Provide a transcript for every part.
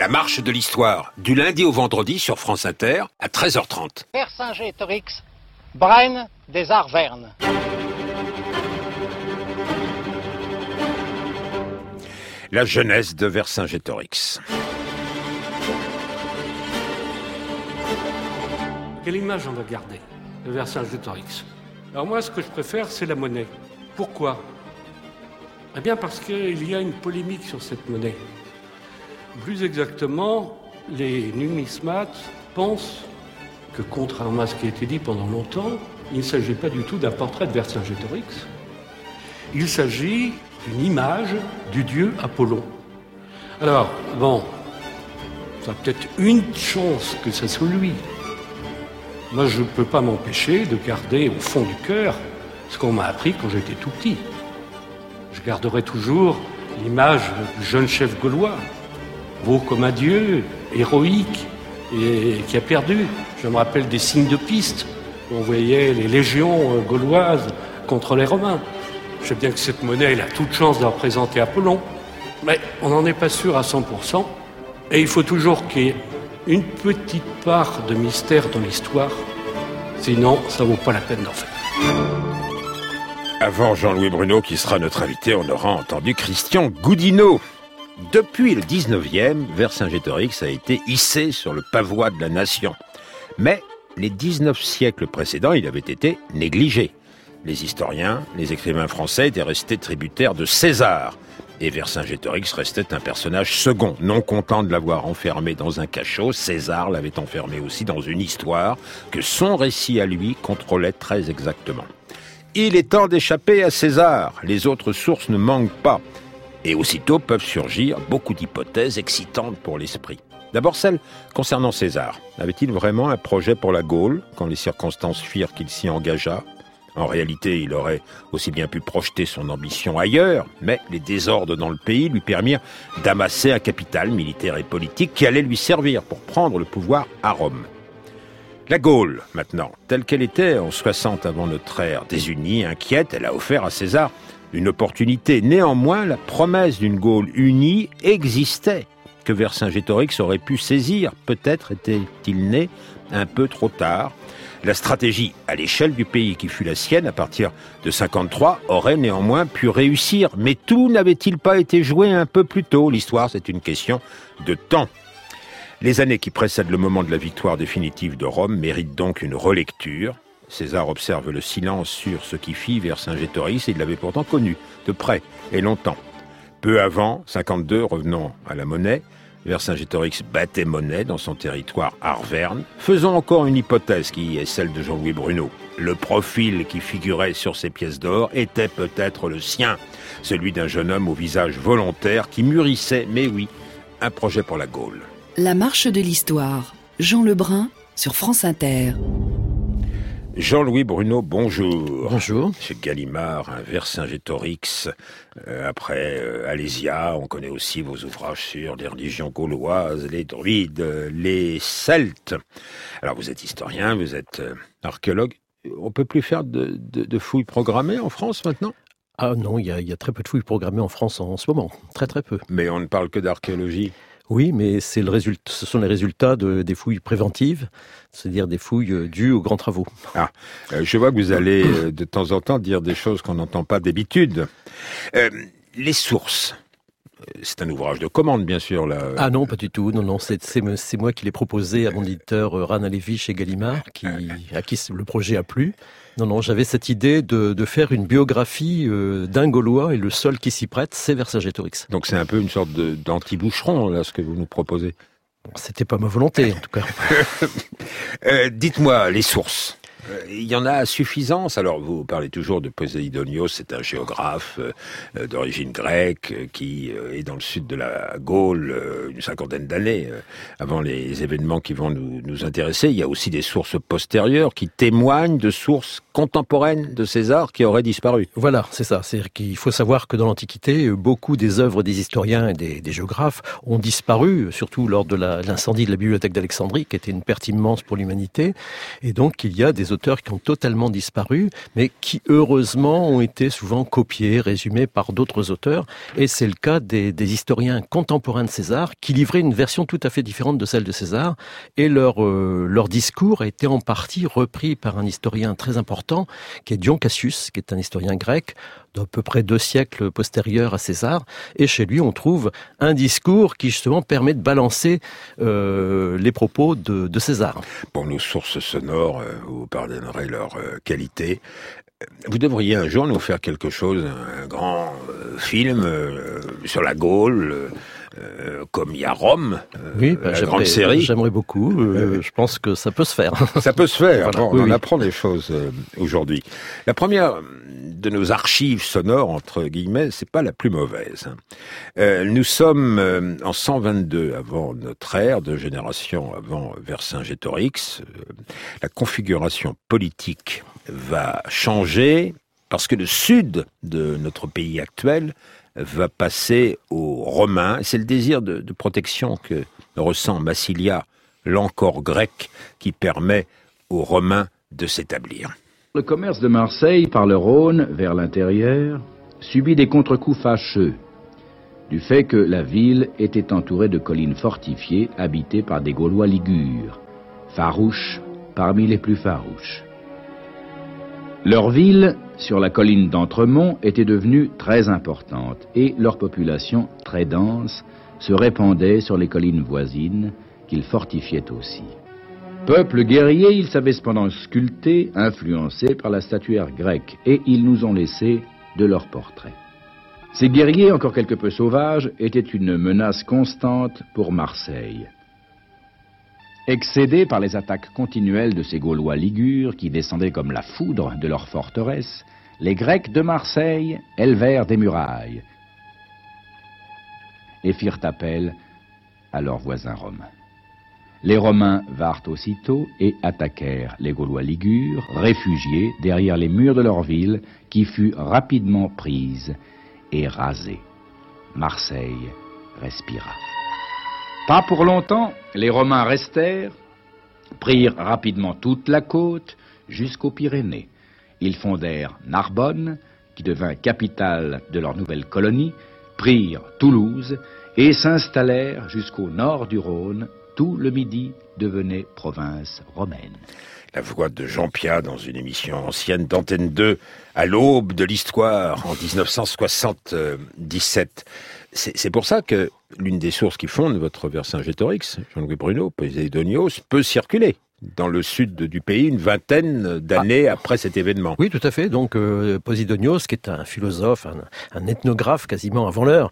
marche de l'histoire, du lundi au vendredi sur France Inter, à 13h30. Vercingétorix, Braine des Arvernes. La jeunesse de Vercingétorix. Quelle image on va garder de Vercingétorix? Alors moi, ce que je préfère, c'est la monnaie. Pourquoi? Eh bien parce qu'il y a une polémique sur cette monnaie. Plus exactement, les numismates pensent que, contrairement à ce qui a été dit pendant longtemps, il ne s'agit pas du tout d'un portrait de Vercingétorix. Il s'agit d'une image du dieu Apollon. Alors, bon, ça a peut-être une chance que ça soit lui. Moi, je ne peux pas m'empêcher de garder au fond du cœur ce qu'on m'a appris quand j'étais tout petit. Je garderai toujours l'image du jeune chef gaulois, beau comme un dieu, héroïque, et qui a perdu. Je me rappelle des signes de piste, où on voyait les légions gauloises contre les Romains. Je sais bien que cette monnaie, elle a toute chance de représenter Apollon, mais on n'en est pas sûr à 100%, et il faut toujours qu'il y ait une petite part de mystère dans l'histoire, sinon ça vaut pas la peine d'en faire. Avant Jean-Louis Bruno, qui sera notre invité, on aura entendu Christian Goudineau. Depuis le 19e, Vercingétorix a été hissé sur le pavois de la nation. Mais les 19 siècles précédents, il avait été négligé. Les historiens, les écrivains français étaient restés tributaires de César. Et Vercingétorix restait un personnage second. Non content de l'avoir enfermé dans un cachot, César l'avait enfermé aussi dans une histoire que son récit à lui contrôlait très exactement. Il est temps d'échapper à César. Les autres sources ne manquent pas. Et aussitôt peuvent surgir beaucoup d'hypothèses excitantes pour l'esprit. D'abord celle concernant César. Avait-il vraiment un projet pour la Gaule, quand les circonstances firent qu'il s'y engagea ? En réalité, il aurait aussi bien pu projeter son ambition ailleurs, mais les désordres dans le pays lui permirent d'amasser un capital militaire et politique qui allait lui servir pour prendre le pouvoir à Rome. La Gaule, maintenant, telle qu'elle était en 60 avant notre ère, désunie, inquiète, elle a offert à César une opportunité. Néanmoins, la promesse d'une Gaule unie existait, que Vercingétorix aurait pu saisir. Peut-être était-il né un peu trop tard. La stratégie à l'échelle du pays qui fut la sienne à partir de 53 aurait néanmoins pu réussir. Mais tout n'avait-il pas été joué un peu plus tôt? L'histoire, c'est une question de temps. Les années qui précèdent le moment de la victoire définitive de Rome méritent donc une relecture. César observe le silence sur ce qui fit Vercingétorix et il l'avait pourtant connu, de près et longtemps. Peu avant, 52, revenons à la monnaie, Vercingétorix battait monnaie dans son territoire Arverne. Faisons encore une hypothèse qui est celle de Jean-Louis Bruno. Le profil qui figurait sur ces pièces d'or était peut-être le sien, celui d'un jeune homme au visage volontaire qui mûrissait, mais oui, un projet pour la Gaule. La marche de l'histoire, Jean Lebrun sur France Inter. Jean-Louis Bruno, bonjour. Bonjour. Chez Gallimard, un Vercingétorix. Après Alésia, on connaît aussi vos ouvrages sur les religions gauloises, les druides, les Celtes. Alors vous êtes historien, vous êtes archéologue. On peut plus faire de fouilles programmées en France maintenant ? Ah non, il y a très peu de fouilles programmées en France en ce moment. Très très peu. Mais on ne parle que d'archéologie. Oui, mais ce sont les résultats des fouilles préventives, c'est-à-dire des fouilles dues aux grands travaux. Ah, je vois que vous allez de temps en temps dire des choses qu'on n'entend pas d'habitude. Les sources, c'est un ouvrage de commande, bien sûr. Là. Ah non, pas du tout. Non, c'est moi qui l'ai proposé à mon éditeur Rana Lévy chez Gallimard, à qui le projet a plu. Non, j'avais cette idée de faire une biographie d'un Gaulois, et le seul qui s'y prête, c'est Vercingétorix. Donc c'est un peu une sorte d'anti-boucheron, là, ce que vous nous proposez. C'était pas ma volonté, en tout cas. Dites-moi, les sources. Il y en a à suffisance. Alors, vous parlez toujours de Poséidonios, c'est un géographe d'origine grecque qui est dans le sud de la Gaule une cinquantaine d'années avant les événements qui vont nous intéresser. Il y a aussi des sources postérieures qui témoignent de sources contemporaines de César qui auraient disparu. Voilà, c'est ça. C'est-à-dire qu'il faut savoir que dans l'Antiquité, beaucoup des œuvres des historiens et des géographes ont disparu, surtout lors de l'incendie de la bibliothèque d'Alexandrie, qui était une perte immense pour l'humanité. Et donc, il y a des auteurs auteurs qui ont totalement disparu, mais qui heureusement ont été souvent copiés, résumés par d'autres auteurs. Et c'est le cas des historiens contemporains de César, qui livraient une version tout à fait différente de celle de César. Et leur discours a été en partie repris par un historien très important, qui est Dion Cassius, qui est un historien grec, d'à peu près 2 siècles postérieurs à César. Et chez lui, on trouve un discours qui justement permet de balancer les propos de César. Pour nos sources sonores, vous pardonnerez leur qualité. Vous devriez un jour nous faire quelque chose, un grand film sur la Gaule, comme il y a Rome, la grande série. J'aimerais beaucoup. Je pense que ça peut se faire. Ça peut se faire. Voilà. Bon, on apprend des choses aujourd'hui. La première de nos archives sonores, entre guillemets, c'est pas la plus mauvaise. Nous sommes en 122 avant notre ère, 2 générations avant Vercingétorix. La configuration politique va changer parce que le sud de notre pays actuel va passer aux Romains. C'est le désir de protection que ressent Massilia, l'encore grec, qui permet aux Romains de s'établir. Le commerce de Marseille par le Rhône vers l'intérieur subit des contre-coups fâcheux du fait que la ville était entourée de collines fortifiées habitées par des Gaulois ligures, farouches parmi les plus farouches. Leur ville, sur la colline d'Entremont, était devenue très importante et leur population, très dense, se répandait sur les collines voisines qu'ils fortifiaient aussi. Peuple guerrier, ils savaient cependant sculpter, influencés par la statuaire grecque, et ils nous ont laissé de leurs portraits. Ces guerriers, encore quelque peu sauvages, étaient une menace constante pour Marseille. Excédés par les attaques continuelles de ces Gaulois ligures qui descendaient comme la foudre de leur forteresse, les Grecs de Marseille élevèrent des murailles et firent appel à leurs voisins romains. Les Romains vinrent aussitôt et attaquèrent les Gaulois ligures, réfugiés derrière les murs de leur ville, qui fut rapidement prise et rasée. Marseille respira. Pas pour longtemps, les Romains restèrent, prirent rapidement toute la côte jusqu'aux Pyrénées. Ils fondèrent Narbonne, qui devint capitale de leur nouvelle colonie, prirent Toulouse et s'installèrent jusqu'au nord du Rhône. Tout le Midi devenait province romaine. La voix de Jean Piat dans une émission ancienne d'Antenne 2 à l'aube de l'histoire en 1977. C'est pour ça que l'une des sources qui fondent votre Vercingétorix, Jean-Louis Bruno, Posidonios, peut circuler dans le sud du pays une vingtaine d'années après cet événement. Oui, tout à fait. Donc Posidonios, qui est un philosophe, un ethnographe quasiment avant l'heure,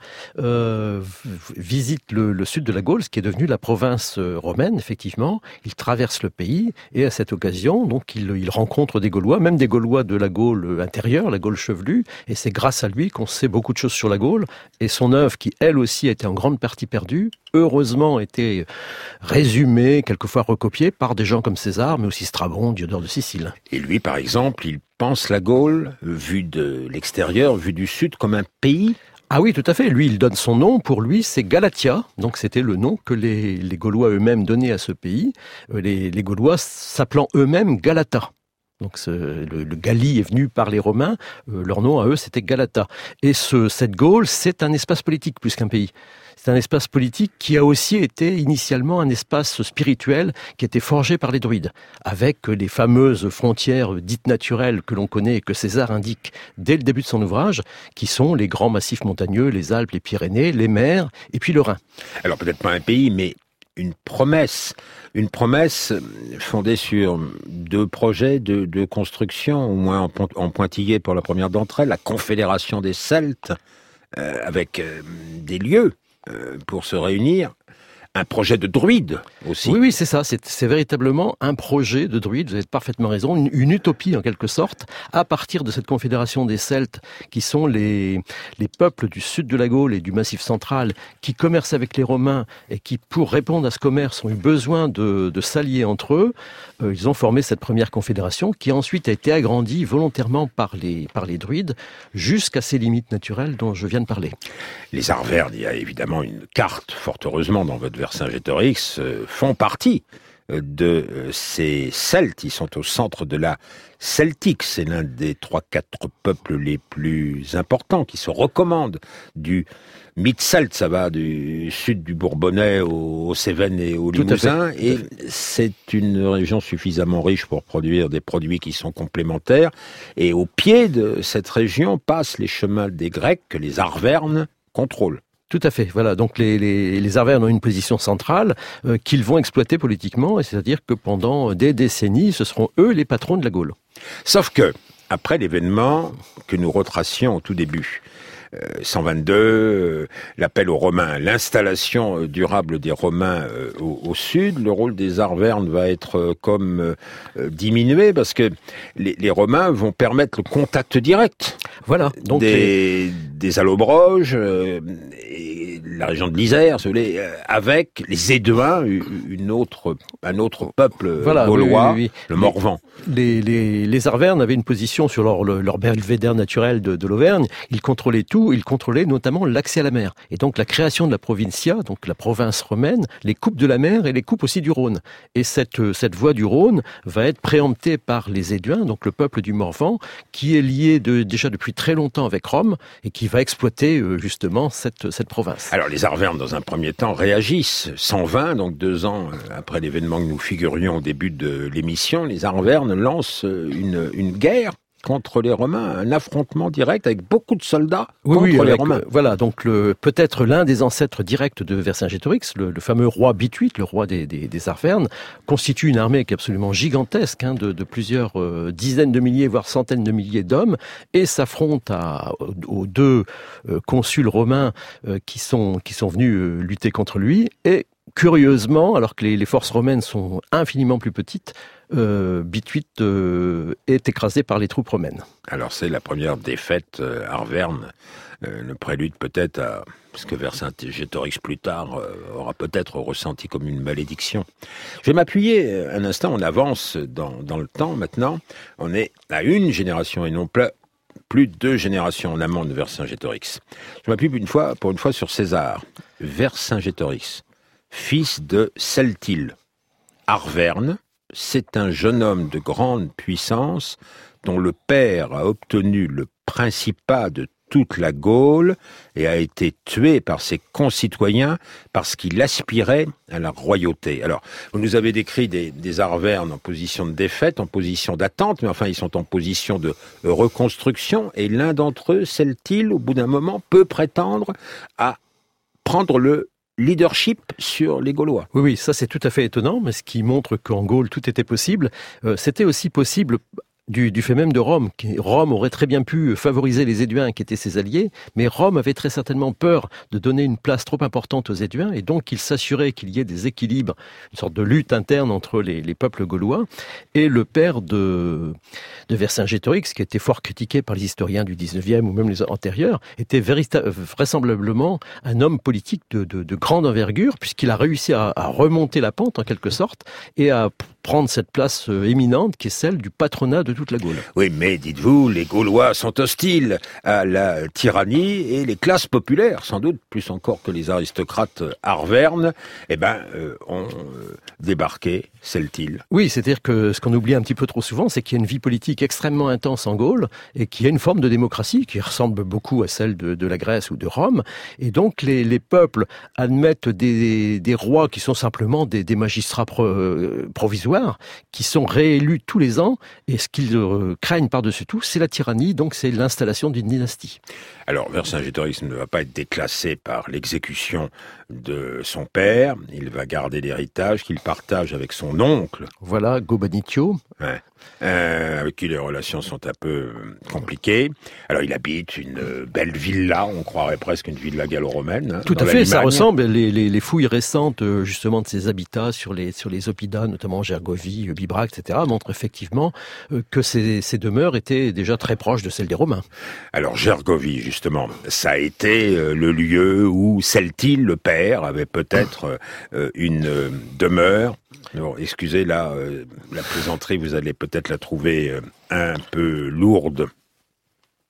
visite le sud de la Gaule, ce qui est devenu la province romaine, effectivement. Il traverse le pays et à cette occasion, donc il rencontre des Gaulois, même des Gaulois de la Gaule intérieure, la Gaule chevelue, et c'est grâce à lui qu'on sait beaucoup de choses sur la Gaule. Et son œuvre, qui elle aussi a été en grande partie perdue, heureusement été résumée, quelquefois recopiée par des gens comme César, mais aussi Strabon, Diodore de Sicile. Et lui, par exemple, il pense la Gaule, vue de l'extérieur, vue du sud, comme un pays. Ah oui, tout à fait. Lui, il donne son nom. Pour lui, c'est Galatia. Donc, c'était le nom que les Gaulois eux-mêmes donnaient à ce pays. Les Gaulois s'appelant eux-mêmes Galata. Donc le Galie est venu par les Romains, leur nom à eux c'était Galata. Et cette Gaule, c'est un espace politique plus qu'un pays. C'est un espace politique qui a aussi été initialement un espace spirituel qui était forgé par les druides, avec les fameuses frontières dites naturelles que l'on connaît et que César indique dès le début de son ouvrage, qui sont les grands massifs montagneux, les Alpes, les Pyrénées, les mers et puis le Rhin. Alors peut-être pas un pays, mais une promesse fondée sur 2 projets de construction, au moins en pointillé pour la première d'entre elles, la Confédération des Celtes, avec des lieux pour se réunir. Un projet de druide aussi. Oui, c'est ça. C'est véritablement un projet de druide. Vous avez parfaitement raison. Une utopie, en quelque sorte, à partir de cette confédération des Celtes, qui sont les peuples du sud de la Gaule et du Massif central, qui commercent avec les Romains et qui, pour répondre à ce commerce, ont eu besoin de s'allier entre eux. Ils ont formé cette première confédération, qui ensuite a été agrandie volontairement par les druides, jusqu'à ces limites naturelles dont je viens de parler. Les Arvernes, il y a évidemment une carte, fort heureusement, dans votre Vercingétorix, font partie de ces Celtes. Ils sont au centre de la Celtique. C'est l'un des 3-4 peuples les plus importants qui se recommandent du Mid-Celte. Ça va du sud du Bourbonnais aux Cévennes et au Limousin. Et c'est une région suffisamment riche pour produire des produits qui sont complémentaires. Et au pied de cette région passent les chemins des Grecs que les Arvernes contrôlent. Tout à fait. Voilà. Donc les Arvernes ont une position centrale qu'ils vont exploiter politiquement, et c'est-à-dire que pendant des décennies, ce seront eux les patrons de la Gaule. Sauf que, après l'événement que nous retracions au tout début, 122, l'appel aux Romains, l'installation durable des Romains au sud, le rôle des Arvernes va être diminué parce que les Romains vont permettre le contact direct. Voilà. Donc des Allobroges et la région de l'Isère, avec les Éduins, un autre peuple gaulois, oui. Le Morvan. Les Arvernes avaient une position sur leur belvédère naturel de l'Auvergne. Ils contrôlaient tout. Ils contrôlaient notamment l'accès à la mer. Et donc la création de la provincia, donc la province romaine, les coupes de la mer et les coupes aussi du Rhône. Et cette voie du Rhône va être préemptée par les Éduins, donc le peuple du Morvan, qui est lié déjà depuis très longtemps avec Rome et qui va exploiter justement cette province. Alors les Arvernes, dans un premier temps, réagissent. 120, donc 2 ans après l'événement que nous figurions au début de l'émission, les Arvernes lancent une guerre contre les Romains, un affrontement direct avec beaucoup de soldats contre les Romains. Voilà, donc peut-être l'un des ancêtres directs de Vercingétorix, le fameux roi Bituite, le roi des Arvernes, constitue une armée qui est absolument gigantesque, de plusieurs dizaines de milliers, voire centaines de milliers d'hommes, et s'affronte aux 2 consuls romains qui sont venus lutter contre lui. Et curieusement, alors que les forces romaines sont infiniment plus petites, Bituite est écrasé par les troupes romaines. Alors c'est la première défaite arverne, le prélude peut-être à ce que Vercingétorix plus tard aura peut-être ressenti comme une malédiction. Je vais m'appuyer un instant, on avance dans le temps maintenant, on est à une génération et non plus 2 générations en amont de Vercingétorix. Je m'appuie pour une fois sur César. Vercingétorix, fils de Celtile, Arverne, c'est un jeune homme de grande puissance dont le père a obtenu le principat de toute la Gaule et a été tué par ses concitoyens parce qu'il aspirait à la royauté. Alors, vous nous avez décrit des Arvernes en position de défaite, en position d'attente, mais enfin, ils sont en position de reconstruction, et l'un d'entre eux, Celtile, au bout d'un moment, peut prétendre à prendre le leadership sur les Gaulois. Oui, ça c'est tout à fait étonnant, mais ce qui montre qu'en Gaule tout était possible. C'était aussi possible du fait même de Rome. Rome aurait très bien pu favoriser les Éduins qui étaient ses alliés, mais Rome avait très certainement peur de donner une place trop importante aux Éduins, et donc il s'assurait qu'il y ait des équilibres, une sorte de lutte interne entre les peuples gaulois. Et le père de Vercingétorix, qui était fort critiqué par les historiens du 19e ou même les antérieurs, était vraisemblablement un homme politique de grande envergure, puisqu'il a réussi à remonter la pente en quelque sorte, et à prendre cette place éminente qui est celle du patronat de toute la Gaule. Oui, mais dites-vous, les Gaulois sont hostiles à la tyrannie, et les classes populaires, sans doute plus encore que les aristocrates arvernes, ont débarqué Celtile. Oui, c'est-à-dire que ce qu'on oublie un petit peu trop souvent, c'est qu'il y a une vie politique extrêmement intense en Gaule, et qu'il y a une forme de démocratie qui ressemble beaucoup à celle de la Grèce ou de Rome, et donc les peuples admettent des rois qui sont simplement des magistrats provisoires, qui sont réélus tous les ans, et ce qu'ils craignent par-dessus tout, c'est la tyrannie, donc c'est l'installation d'une dynastie. Alors, Vercingétorix ne va pas être déclassé par l'exécution de son père, il va garder l'héritage qu'il partage avec son oncle. Voilà, Gobanitio. Ouais. Avec qui les relations sont un peu compliquées. Alors il habite une belle villa, on croirait presque une villa gallo-romaine. Tout à fait, ça ressemble. Les fouilles récentes justement de ces habitats sur les Oppidas, notamment Gergovie, Bibracte, etc., montrent effectivement que ces demeures étaient déjà très proches de celles des Romains. Alors Gergovie, justement, ça a été le lieu où Celtile, le père, avait peut-être une demeure. Alors, excusez la plaisanterie, vous allez peut-être la trouver un peu lourde.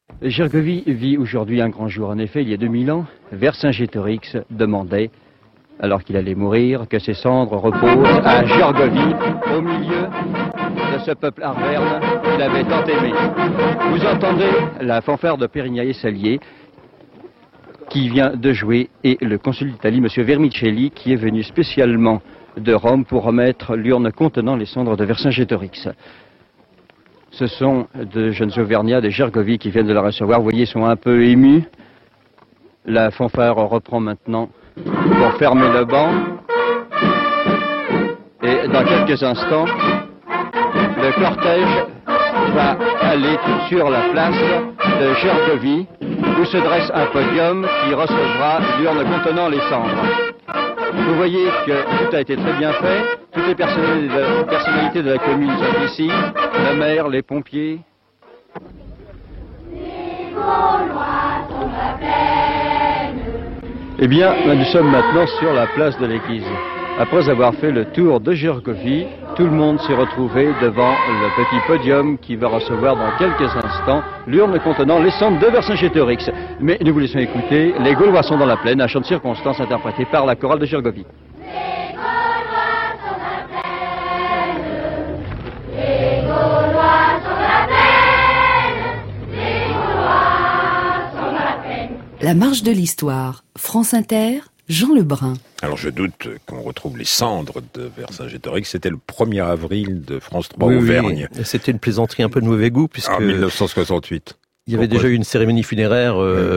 Gergovie vit aujourd'hui un grand jour. En effet, il y a 2000 ans, Vercingétorix demandait alors qu'il allait mourir, que ses cendres reposent à Gergovie, au milieu de ce peuple arverne qu'il avait tant aimé. Vous entendez la fanfare de Pérignac-Salier qui vient de jouer, et le consul d'Italie, M. Vermicelli, qui est venu spécialement de Rome pour remettre l'urne contenant les cendres de Vercingétorix. Ce sont de jeunes Auvergnats de Gergovie qui viennent de la recevoir. Vous voyez, ils sont un peu émus. La fanfare reprend maintenant pour fermer le banc. Et dans quelques instants, le cortège va aller sur la place de Gergovie, où se dresse un podium qui recevra l'urne contenant les cendres. Vous voyez que tout a été très bien fait. Toutes les personnalités de la commune sont ici. Le maire, les pompiers. Eh bien, nous sommes maintenant sur la place de l'église. Après avoir fait le tour de Gergovie, tout le monde s'est retrouvé devant le petit podium qui va recevoir dans quelques instants l'urne contenant les cendres de Vercingétorix. Mais nous vous laissons écouter Les Gaulois sont dans la plaine, un chant de circonstance interprété par la chorale de Gergovie. Les Gaulois sont dans la plaine, les Gaulois sont dans la plaine, les Gaulois sont dans la plaine. La marche de l'histoire, France Inter, Jean Lebrun. Alors je doute qu'on retrouve les cendres de Vercingétorix. C'était le 1er avril de France 3 Oui, Auvergne. oui. C'était une plaisanterie un peu de mauvais goût, puisque... En 1968. Il y avait déjà eu une cérémonie funéraire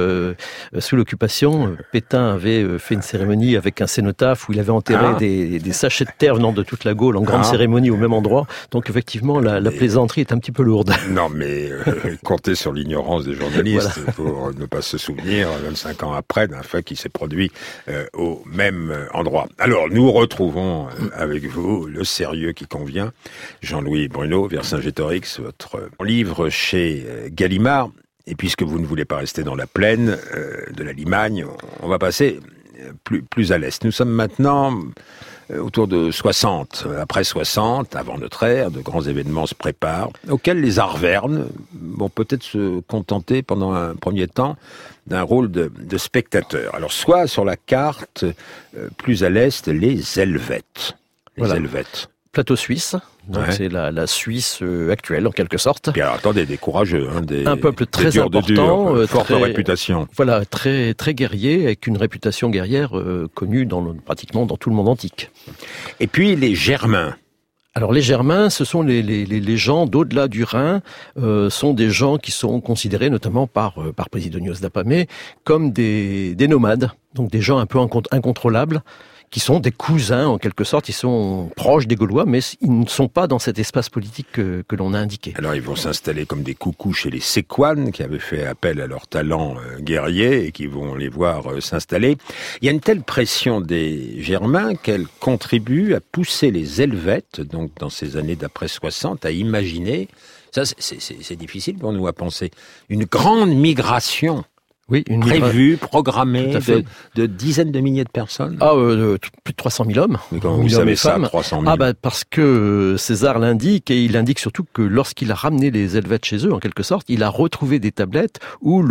sous l'occupation. Pétain avait fait une cérémonie avec un cénotaphe où il avait enterré des sachets de terre venant de toute la Gaule en grande cérémonie au même endroit. Donc effectivement, la plaisanterie est un petit peu lourde. Non, mais comptez sur l'ignorance des journalistes pour ne pas se souvenir, 25 ans après, d'un fait qui s'est produit au même endroit. Alors, nous retrouvons avec vous le sérieux qui convient. Jean-Louis Bruno, Vercingétorix, votre livre chez Gallimard. Et puisque vous ne voulez pas rester dans la plaine de la Limagne, on va passer plus à l'est. Nous sommes maintenant autour de 60. Après 60, avant notre ère, de grands événements se préparent, auxquels les Arvernes vont peut-être se contenter pendant un premier temps d'un rôle de spectateur. Alors soit sur la carte, plus à l'est, les Helvètes. Les Helvètes. Plateau suisse, donc c'est la Suisse actuelle en quelque sorte. Puis alors, attendez, des courageux, un peuple très important, forte réputation. Voilà, très très guerrier, avec une réputation guerrière connue pratiquement dans tout le monde antique. Et puis les Germains. Alors les Germains, ce sont les gens d'au-delà du Rhin, sont des gens qui sont considérés notamment par Posidonios d'Apamée comme des nomades, donc des gens un peu incontrôlables, qui sont des cousins en quelque sorte, ils sont proches des Gaulois, mais ils ne sont pas dans cet espace politique que l'on a indiqué. Alors ils vont s'installer comme des coucous chez les Séquanes, qui avaient fait appel à leur talent guerrier et qui vont les voir s'installer. Il y a une telle pression des Germains qu'elle contribue à pousser les Helvètes, donc dans ces années d'après 60, à imaginer, ça c'est difficile pour nous à penser, une grande migration. Oui, une prévue, programmée, de dizaines de milliers de personnes. Plus de 300 000 hommes. Mais comment vous savez ça, 300 000 ? Parce que César l'indique, et il indique surtout que lorsqu'il a ramené les Helvètes chez eux, en quelque sorte, il a retrouvé des tablettes où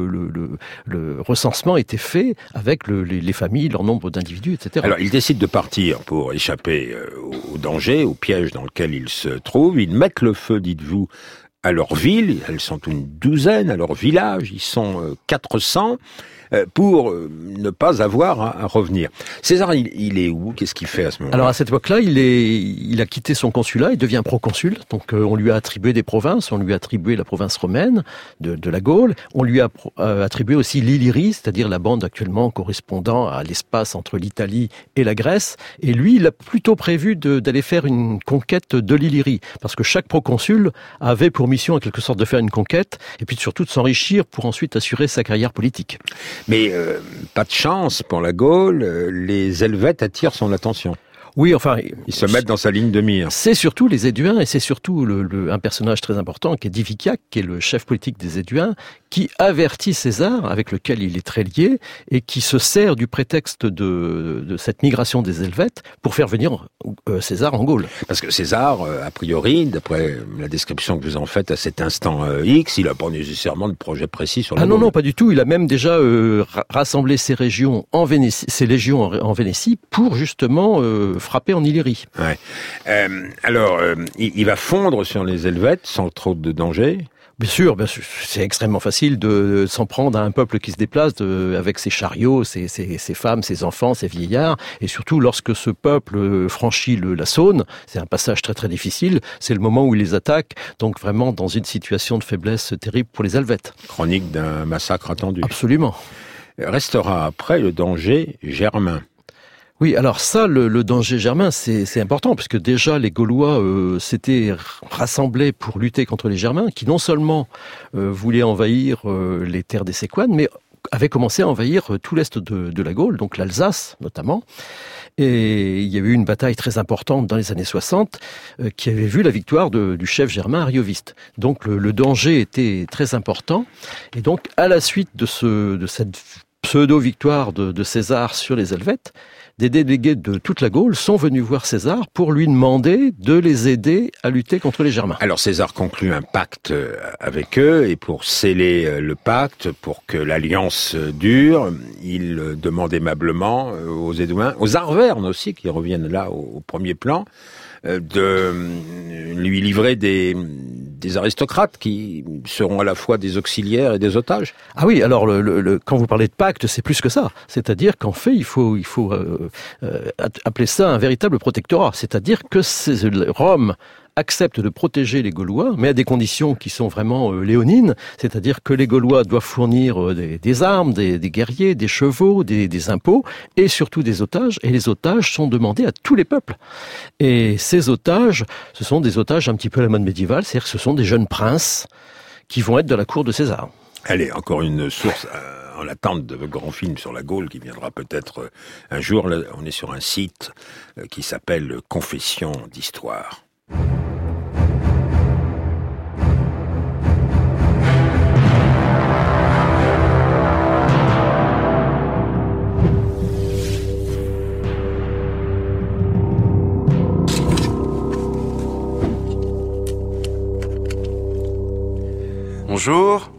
le recensement était fait avec les familles, leur nombre d'individus, etc. Alors, il décide de partir pour échapper au danger, au piège dans lequel ils se trouvent. Ils mettent le feu, dites-vous, à leur ville, elles sont une douzaine, à leur village, ils sont 400, pour ne pas avoir à revenir. César, il est où ? Qu'est-ce qu'il fait à ce moment-là ? Alors à cette époque-là, il a quitté son consulat, il devient proconsul, donc on lui a attribué des provinces, on lui a attribué la province romaine de la Gaule, on lui a attribué aussi l'Illyrie, c'est-à-dire la bande actuellement correspondant à l'espace entre l'Italie et la Grèce, et lui, il a plutôt prévu d'aller faire une conquête de l'Illyrie, parce que chaque proconsul avait pour mission en quelque sorte de faire une conquête, et puis surtout de s'enrichir pour ensuite assurer sa carrière politique. Mais pas de chance pour la Gaule, les Helvètes attirent son attention. Oui, enfin... Ils se mettent dans sa ligne de mire. C'est surtout les Éduins, et c'est surtout un personnage très important qui est Diviciac, qui est le chef politique des Éduins, qui avertit César, avec lequel il est très lié, et qui se sert du prétexte de cette migration des Helvètes pour faire venir César en Gaule. Parce que César, a priori, d'après la description que vous en faites à cet instant X, il n'a pas nécessairement de projet précis sur la Gaule. Non, pas du tout. Il a même déjà rassemblé ses légions en Vénétie pour justement frapper en Illyrie. Ouais. Il va fondre sur les Helvètes sans trop de danger. Bien sûr, c'est extrêmement facile de s'en prendre à un peuple qui se déplace avec ses chariots, ses femmes, ses enfants, ses vieillards, et surtout lorsque ce peuple franchit la Saône, c'est un passage très très difficile, c'est le moment où il les attaque, donc vraiment dans une situation de faiblesse terrible pour les Helvètes. Chronique d'un massacre attendu. Absolument. Restera après le danger germain. Oui, alors ça, le danger germain, c'est important, puisque déjà les Gaulois s'étaient rassemblés pour lutter contre les Germains, qui non seulement voulaient envahir les terres des Séquanes, mais avaient commencé à envahir tout l'est de la Gaule, donc l'Alsace notamment. Et il y a eu une bataille très importante dans les années 60 qui avait vu la victoire du chef germain Arioviste. Donc le danger était très important. Et donc à la suite de cette pseudo-victoire de César sur les Helvètes, des délégués de toute la Gaule sont venus voir César pour lui demander de les aider à lutter contre les Germains. Alors César conclut un pacte avec eux, et pour sceller le pacte, pour que l'alliance dure, il demande aimablement aux Éduins, aux Arvernes aussi, qui reviennent là au premier plan, de lui livrer des aristocrates qui seront à la fois des auxiliaires et des otages. Ah oui, alors quand vous parlez de pacte, c'est plus que ça. C'est-à-dire qu'en fait, il faut appeler ça un véritable protectorat. C'est-à-dire que Rome accepte de protéger les Gaulois, mais à des conditions qui sont vraiment léonines, c'est-à-dire que les Gaulois doivent fournir des armes, des guerriers, des chevaux, des impôts, et surtout des otages, et les otages sont demandés à tous les peuples. Et ces otages, ce sont des otages un petit peu à la mode médiévale, c'est-à-dire que ce sont des jeunes princes qui vont être de la cour de César. Allez, encore une source en attente de grand film sur la Gaule qui viendra peut-être un jour. Là, on est sur un site qui s'appelle Confessions d'Histoire. Bonjour.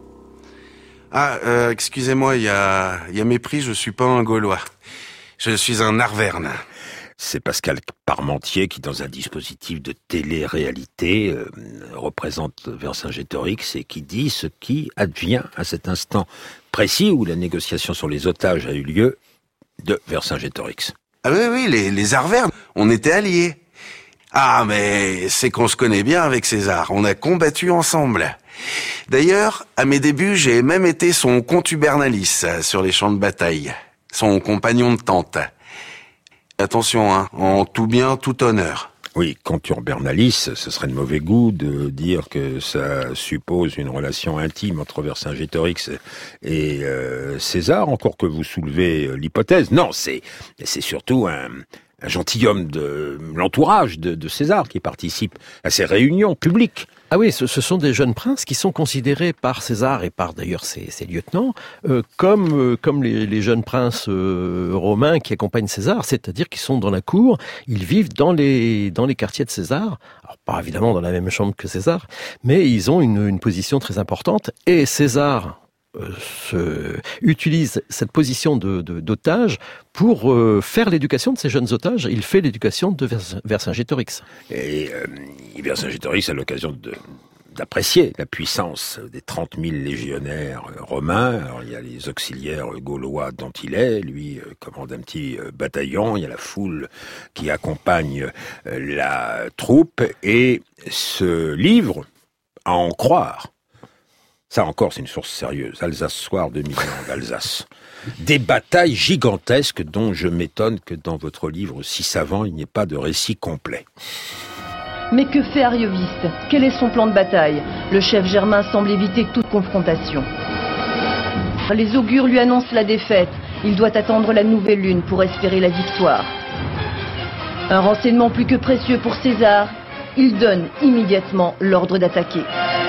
Excusez-moi, il y a mépris, je suis pas un Gaulois. Je suis un Arverne. C'est Pascal Parmentier qui, dans un dispositif de télé-réalité, représente Vercingétorix et qui dit ce qui advient à cet instant précis où la négociation sur les otages a eu lieu de Vercingétorix. Ah oui, les Arvernes, on était alliés. Ah, mais c'est qu'on se connaît bien avec César, on a combattu ensemble. D'ailleurs, à mes débuts, j'ai même été son contubernalis sur les champs de bataille, son compagnon de tente. Attention, hein, en tout bien, tout honneur. Oui, contubernalis, ce serait de mauvais goût de dire que ça suppose une relation intime entre Vercingétorix et César, encore que vous soulevez l'hypothèse. Non, c'est surtout un gentilhomme de l'entourage de César qui participe à ces réunions publiques. Ah oui, ce sont des jeunes princes qui sont considérés par César et par d'ailleurs ses lieutenants comme les jeunes princes romains qui accompagnent César, c'est-à-dire qu'ils sont dans la cour, ils vivent dans les quartiers de César, alors pas évidemment dans la même chambre que César, mais ils ont une position très importante et César utilise cette position d'otage pour faire l'éducation de ces jeunes otages. Il fait l'éducation de Vercingétorix. Et Vercingétorix a l'occasion d'apprécier la puissance des 30 000 légionnaires romains. Alors, il y a les auxiliaires gaulois dont il est, lui commande un petit bataillon, il y a la foule qui accompagne la troupe, et ce livre, à en croire, ça encore, c'est une source sérieuse. Alsace Soir, 2000 ans d'Alsace. Des batailles gigantesques dont je m'étonne que dans votre livre si savant, il n'y ait pas de récit complet. Mais que fait Arioviste? Quel est son plan de bataille? Le chef germain semble éviter toute confrontation. Les augures lui annoncent la défaite. Il doit attendre la nouvelle lune pour espérer la victoire. Un renseignement plus que précieux pour César, il donne immédiatement l'ordre d'attaquer.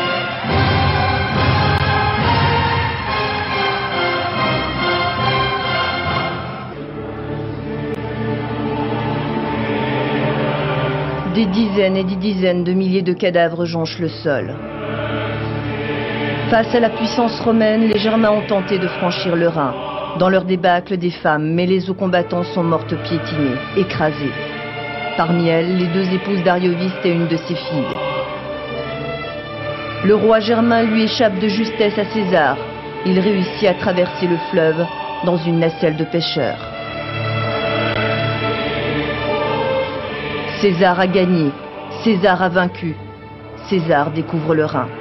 Des dizaines et des dizaines de milliers de cadavres jonchent le sol. Face à la puissance romaine, les Germains ont tenté de franchir le Rhin. Dans leur débâcle, des femmes mêlées aux combattants sont mortes piétinées, écrasées. Parmi elles, les 2 épouses d'Arioviste et une de ses filles. Le roi germain lui échappe de justesse à César. Il réussit à traverser le fleuve dans une nacelle de pêcheurs. César a gagné, César a vaincu, César découvre le Rhin.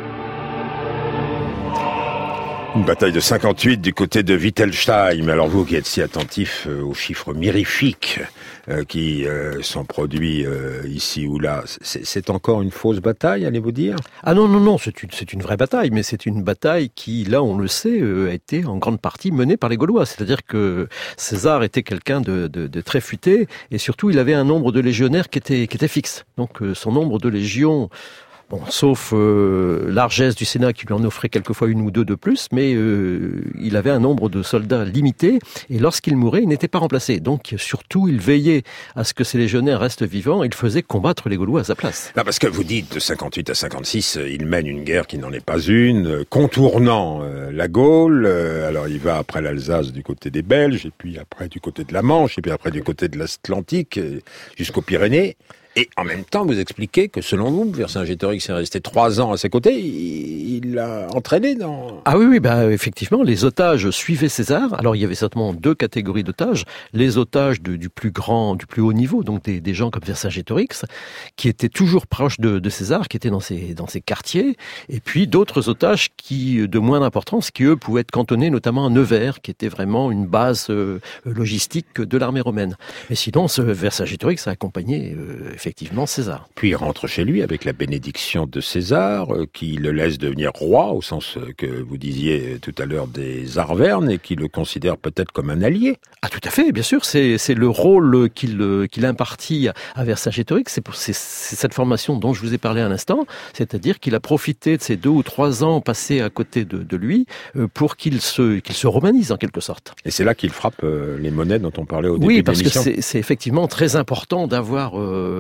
Une bataille de 58 du côté de Wittelsheim. Alors vous qui êtes si attentif aux chiffres mirifiques qui sont produits ici ou là, c'est encore une fausse bataille, allez-vous dire? Ah non, c'est une vraie bataille, mais c'est une bataille qui, là on le sait, a été en grande partie menée par les Gaulois. C'est-à-dire que César était quelqu'un de très futé, et surtout il avait un nombre de légionnaires qui était fixe. Donc son nombre de légions... Bon, sauf largesse du Sénat qui lui en offrait quelquefois 1 ou 2 de plus, mais il avait un nombre de soldats limité, et lorsqu'il mourait, il n'était pas remplacé. Donc surtout, il veillait à ce que ces légionnaires restent vivants, et il faisait combattre les Gaulois à sa place. Non, parce que vous dites, de 58 à 56, il mène une guerre qui n'en est pas une, contournant la Gaule. Alors il va après l'Alsace du côté des Belges, et puis après du côté de la Manche, et puis après du côté de l'Atlantique, jusqu'aux Pyrénées. Et en même temps, vous expliquez que selon vous, Vercingétorix est resté 3 ans à ses côtés, il l'a entraîné dans... Ah oui, effectivement, les otages suivaient César. Alors il y avait certainement 2 catégories d'otages. Les otages du plus haut niveau, donc des gens comme Vercingétorix, qui étaient toujours proches de César, qui étaient dans ses quartiers. Et puis d'autres otages de moindre importance, qui eux pouvaient être cantonnés notamment à Nevers, qui était vraiment une base logistique de l'armée romaine. Mais sinon, Vercingétorix a accompagné effectivement César. Puis il rentre chez lui avec la bénédiction de César, qui le laisse devenir roi, au sens que vous disiez tout à l'heure des Arvernes, et qui le considère peut-être comme un allié. Ah tout à fait, bien sûr, c'est le rôle qu'il impartit à Vercingétorix, c'est cette formation dont je vous ai parlé à l'instant, c'est-à-dire qu'il a profité de ces 2 ou 3 ans passés à côté de lui pour qu'il se romanise en quelque sorte. Et c'est là qu'il frappe les monnaies dont on parlait au début de l'émission. Oui, parce que c'est effectivement très important d'avoir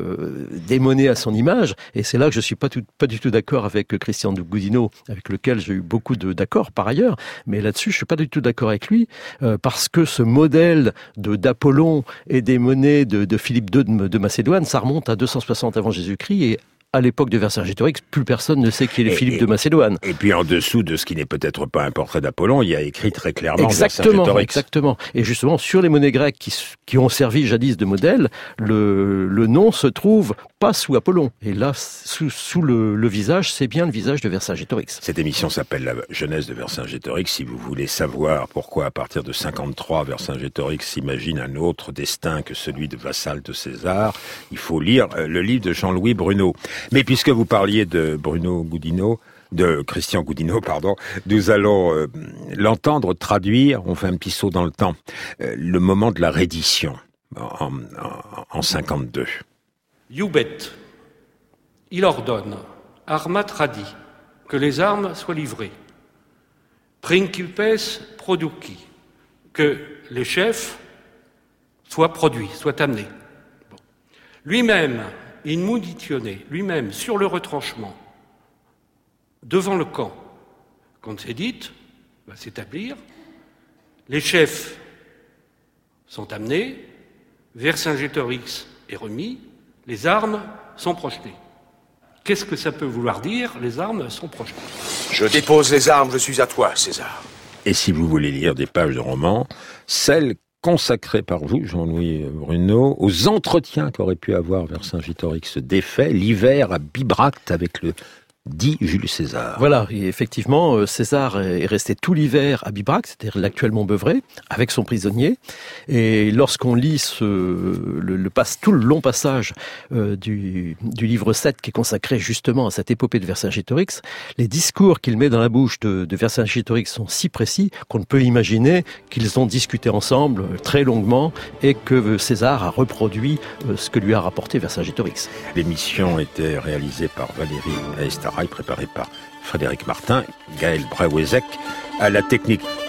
des monnaies à son image, et c'est là que je suis pas du tout d'accord avec Christian de Goudineau, avec lequel j'ai eu beaucoup d'accords par ailleurs, mais là-dessus je suis pas du tout d'accord avec lui, parce que ce modèle d'Apollon et des monnaies de Philippe II de Macédoine, ça remonte à 260 avant Jésus-Christ, et à l'époque de Vercingétorix, plus personne ne sait qui est Philippe de Macédoine. Et puis en dessous de ce qui n'est peut-être pas un portrait d'Apollon, il y a écrit très clairement Vercingétorix. Exactement. Et justement, sur les monnaies grecques qui ont servi jadis de modèle, le nom se trouve pas sous Apollon. Et là, sous le visage, c'est bien le visage de Vercingétorix. Cette émission s'appelle La jeunesse de Vercingétorix. Si vous voulez savoir pourquoi, à partir de 53, Vercingétorix s'imagine un autre destin que celui de vassal de César, il faut lire le livre de Jean-Louis Bruno. Mais puisque vous parliez de Christian Goudineau, nous allons l'entendre traduire, on fait un petit saut dans le temps, le moment de la reddition en 52. Iubet, il ordonne, arma tradi, que les armes soient livrées. Principes produci, que les chefs soient produits, soient amenés. Bon. Lui-même, in munitione, lui-même, sur le retranchement, devant le camp, quand c'est dit, va s'établir, les chefs sont amenés, Vercingétorix est remis, les armes sont projetées. Qu'est-ce que ça peut vouloir dire, les armes sont projetées? Je dépose les armes, je suis à toi, César. Et si vous voulez lire des pages de roman, celles consacrées par vous, Jean-Louis Bruno, aux entretiens qu'aurait pu avoir Vercingétorix défait l'hiver à Bibracte avec le dit Jules César. Voilà, et effectivement, César est resté tout l'hiver à Bibrac, c'est-à-dire l'actuel Montbeuvray, avec son prisonnier. Et lorsqu'on lit tout le long passage du livre 7 qui est consacré justement à cette épopée de Vercingétorix, les discours qu'il met dans la bouche de Vercingétorix sont si précis qu'on ne peut imaginer qu'ils ont discuté ensemble très longuement et que César a reproduit ce que lui a rapporté Vercingétorix. L'émission était réalisée par Valérie Estaraï, préparée par Frédéric Martin, Gaël Breuezek à la technique.